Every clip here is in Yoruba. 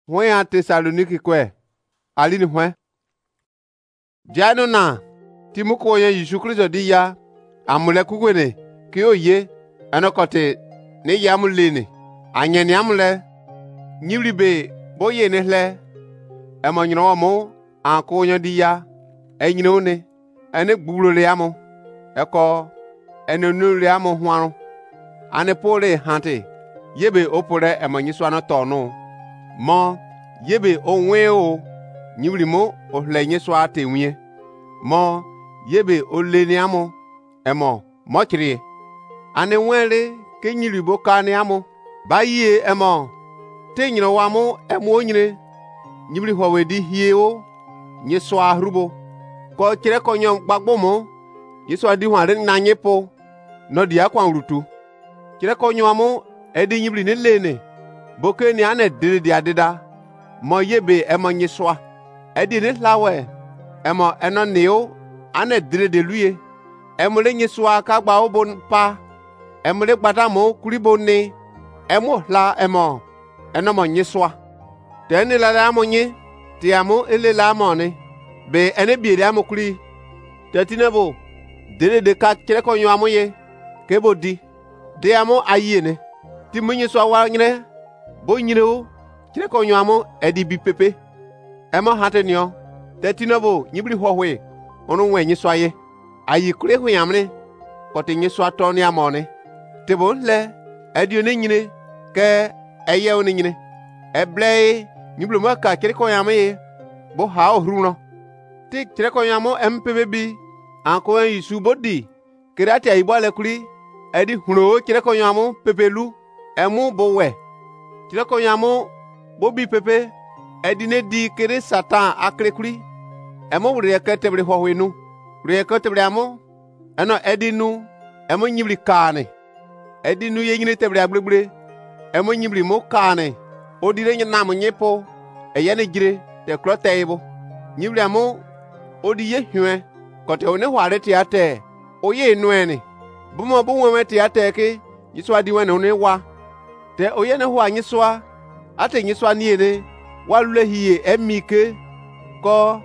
Hwen Thessaloniki kwe. Alini hwen. Jano na timuko ye Yesu Kristo di ya amule kugwene ki oye anokote ne yamulene anyene amule nyilibe boye ne hle emonyro mo anko nya di ya enyino ne ene gbulole amo eko enonule amo hwanu ane pole hante yebe opore emonyiso na tonu mo yebe onwe o nyilimo ohlenye so atenwie mo yebe oleni amo emo mochiri ane nwere ke nyilibo kane amo baye emo tenyiro wamo emo onyire nyibri howedi hie o nyeso ahrubo ko kire konyo gbagbomo yeso adi hware na nyepo no dia kwan rutu kire konyo amo edi nyibri ne lene boke ni ane didi adida mo yebe emo nyeso edi ne lawe emo eno neo ane didi luye emule nyeso ka gba obon pa emule gbadamo kuribo ni emo la emo eno mo nyeso teni la amonye ti amo ele la amone be ene biere amokuri tetinebo de ka kire ko nyo amoye kebo di de amo ayene ti munye so wa nyine bo nyine o kire ko nyo amo edi bi pepe emo hatenio tetinebo nyibri hohwe onu wenye so ayi kure hu yamne ko te nyeso atoni amone tebo le edi one nyine ke eye one nyine eble nyiblo maka kire ko yame bo ha ohruno ti kire ko yamo MPBB anko Yesu bodi kirati ayibale kuri edi huno kire ko yamo pepelu emu bo we kire ko yamo bobi pepe edi ne di kire satan akre kuri emu wure ka tebre hohwenu wure ka tebre amo eno edi nu emu nyibli kane edi nu ye nyine tebre agbregbre emu nyibli mo kane odire nyina mo nyepo eyane gire te kloteibo nyibli amo odi ye hwe kote one hware ti ate oye nuene bumo bu nwe ti ate ke yiswa di wene one wa te oye ne hwa nyiswa ate nyiswa ni ene walule hiye emike ko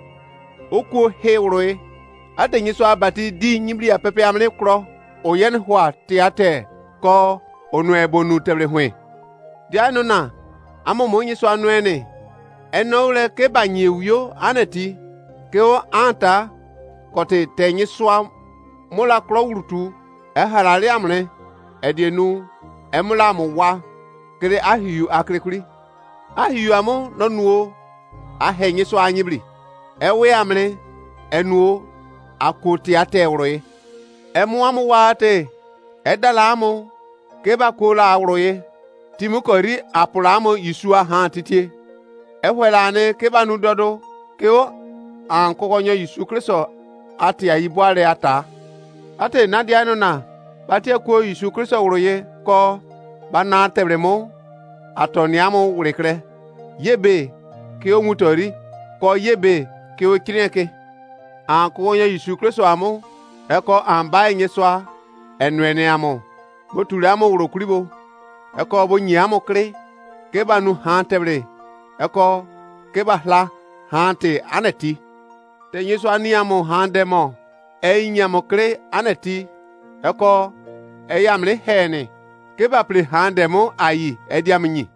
oku hewroe ate nyiswa bati di nyibli ya pepe amne kro oye ne hwa ti ate ko onu ebonu tebre hwe diano na amo mo nyiswa nuene enole ke banyewyo aneti ke o anta kote tenyi swa mula klo wurutu halali amne edienu emula mu wa kere ahiyu akrekuri ahiyu amo nonuo ahenyi so anyibli ewe amne enuo akoti atewroye emu amu wate edala amu ke ba kola awroye timukori apulamo yisua han titie ehwelane ke banu dodo ke o ankokonyo Yesu Kristo ati ayibwale ata ate nadiano na batie ko Yesu Kristo wuroye ko bana tebremo atoniamo wurekre yebe ke o mutori ko yebe ke o kireke ankokonyo Yesu Kristo amo eko amba enyeswa enwene amo botulamo wurokuribo eko bo nyiamo kre ke banu han tebre eko ke bahla hante aneti te Yesu aniamo handemo einyamo kre aneti eko eyamle hene ke baple handemo ayi ediamnyi